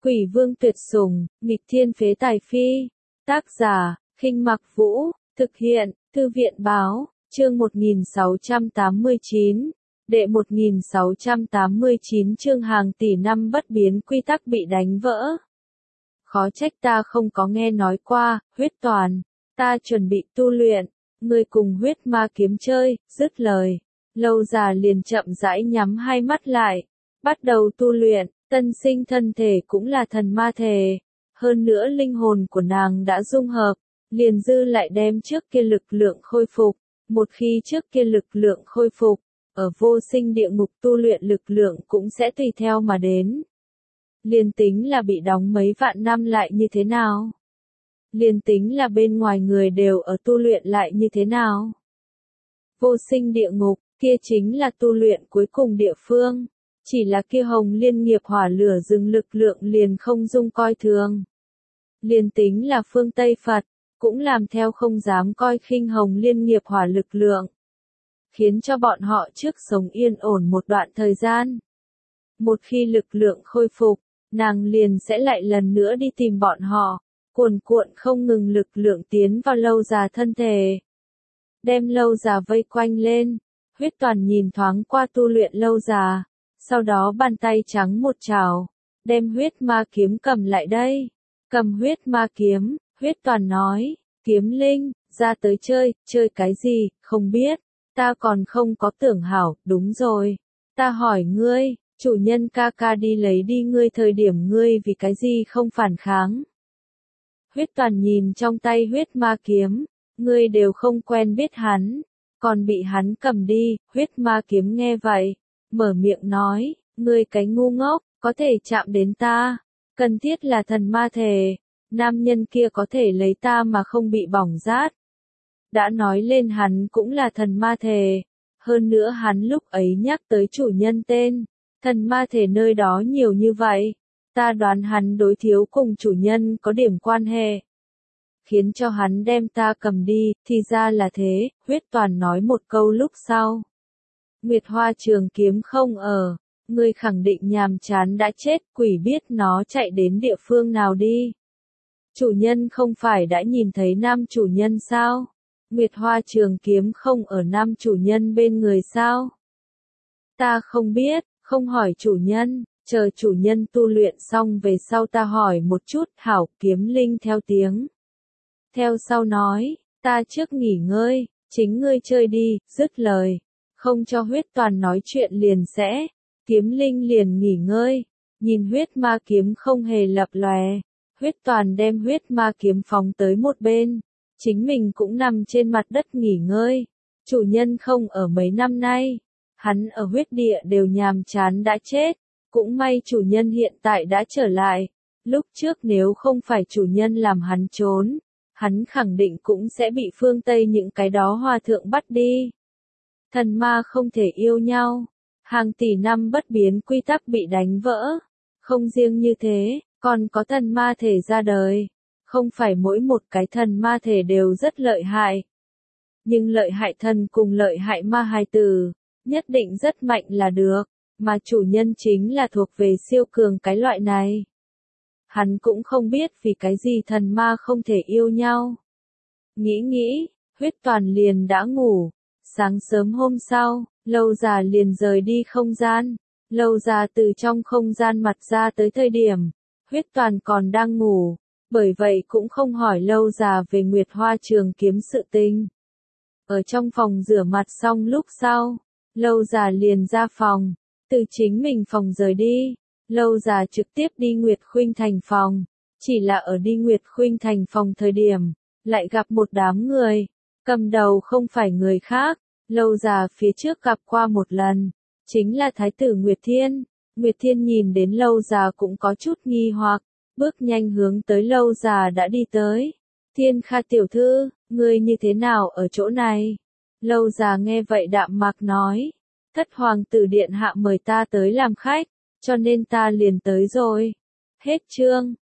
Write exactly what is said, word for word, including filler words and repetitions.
Quỷ vương tuyệt sủng, nghịch thiên phế tài phi. Tác giả, Khinh Mặc Vũ, thực hiện, Thư viện báo, chương một nghìn sáu trăm tám mươi chín, đệ một nghìn sáu trăm tám mươi chín chương hàng tỷ năm bất biến quy tắc bị đánh vỡ. Khó trách ta không có nghe nói qua, huyết toàn, ta chuẩn bị tu luyện, ngươi cùng huyết ma kiếm chơi, dứt lời. Lâu già liền chậm rãi nhắm hai mắt lại, bắt đầu tu luyện, tân sinh thân thể cũng là thần ma thể, hơn nữa linh hồn của nàng đã dung hợp, liền dư lại đem trước kia lực lượng khôi phục, một khi trước kia lực lượng khôi phục, ở vô sinh địa ngục tu luyện lực lượng cũng sẽ tùy theo mà đến. Liền tính là bị đóng mấy vạn năm lại như thế nào? Liền tính là bên ngoài người đều ở tu luyện lại như thế nào? Vô sinh địa ngục, kia chính là tu luyện cuối cùng địa phương. Chỉ là kia hồng liên nghiệp hỏa lửa rừng lực lượng liền không dung coi thường. Liền tính là phương Tây Phật, cũng làm theo không dám coi khinh hồng liên nghiệp hỏa lực lượng. Khiến cho bọn họ trước sống yên ổn một đoạn thời gian. Một khi lực lượng khôi phục, nàng liền sẽ lại lần nữa đi tìm bọn họ, cuồn cuộn không ngừng lực lượng tiến vào lâu già thân thể. Đem lâu già vây quanh lên, huyết toàn nhìn thoáng qua tu luyện lâu già, sau đó bàn tay trắng một chảo, đem huyết ma kiếm cầm lại đây. Cầm huyết ma kiếm, huyết toàn nói, kiếm linh, ra tới chơi, chơi cái gì, không biết, ta còn không có tưởng hảo, đúng rồi, ta hỏi ngươi, chủ nhân ca ca đi lấy đi ngươi thời điểm ngươi vì cái gì không phản kháng. Huyết toàn nhìn trong tay huyết ma kiếm, ngươi đều không quen biết hắn, còn bị hắn cầm đi, huyết ma kiếm nghe vậy, mở miệng nói, ngươi cái ngu ngốc, có thể chạm đến ta, cần thiết là thần ma thể, nam nhân kia có thể lấy ta mà không bị bỏng rát. Đã nói lên hắn cũng là thần ma thể, hơn nữa hắn lúc ấy nhắc tới chủ nhân tên, thần ma thể nơi đó nhiều như vậy, ta đoán hắn đối thiếu cùng chủ nhân có điểm quan hệ. Khiến cho hắn đem ta cầm đi, thì ra là thế, huyết toàn nói một câu lúc sau. Nguyệt Hoa Trường Kiếm không ở, ngươi khẳng định nhàm chán đã chết, quỷ biết nó chạy đến địa phương nào đi. Chủ nhân không phải đã nhìn thấy nam chủ nhân sao? Nguyệt Hoa Trường Kiếm không ở nam chủ nhân bên người sao? Ta không biết, không hỏi chủ nhân, chờ chủ nhân tu luyện xong về sau ta hỏi một chút, hảo, kiếm linh theo tiếng. Theo sau nói, ta trước nghỉ ngơi, chính ngươi chơi đi, dứt lời. Không cho huyết toàn nói chuyện liền sẽ, kiếm linh liền nghỉ ngơi, nhìn huyết ma kiếm không hề lập lòe, huyết toàn đem huyết ma kiếm phóng tới một bên, chính mình cũng nằm trên mặt đất nghỉ ngơi, chủ nhân không ở mấy năm nay, hắn ở huyết địa đều nhàm chán đã chết, cũng may chủ nhân hiện tại đã trở lại, lúc trước nếu không phải chủ nhân làm hắn trốn, hắn khẳng định cũng sẽ bị phương Tây những cái đó hòa thượng bắt đi. Thần ma không thể yêu nhau, hàng tỷ năm bất biến quy tắc bị đánh vỡ, không riêng như thế, còn có thần ma thể ra đời, không phải mỗi một cái thần ma thể đều rất lợi hại. Nhưng lợi hại thần cùng lợi hại ma hài tử, nhất định rất mạnh là được, mà chủ nhân chính là thuộc về siêu cường cái loại này. Hắn cũng không biết vì cái gì thần ma không thể yêu nhau. Nghĩ nghĩ, huyết toàn liền đã ngủ. Sáng sớm hôm sau, lâu già liền rời đi không gian. Lâu già từ trong không gian mặt ra tới thời điểm, huyết toàn còn đang ngủ, bởi vậy cũng không hỏi lâu già về Nguyệt Hoa Trường Kiếm sự tình. Ở trong phòng rửa mặt xong lúc sau, lâu già liền ra phòng, từ chính mình phòng rời đi. Lâu già trực tiếp đi Nguyệt Khuynh Thành phòng, chỉ là ở đi Nguyệt Khuynh Thành phòng thời điểm, lại gặp một đám người, cầm đầu không phải người khác, lâu già phía trước gặp qua một lần, chính là Thái tử Nguyệt Thiên. Nguyệt Thiên nhìn đến lâu già cũng có chút nghi hoặc, bước nhanh hướng tới lâu già đã đi tới. Thiên Kha tiểu thư, ngươi như thế nào ở chỗ này? Lâu già nghe vậy đạm mạc nói, thất hoàng tử điện hạ mời ta tới làm khách, cho nên ta liền tới rồi. Hết chương.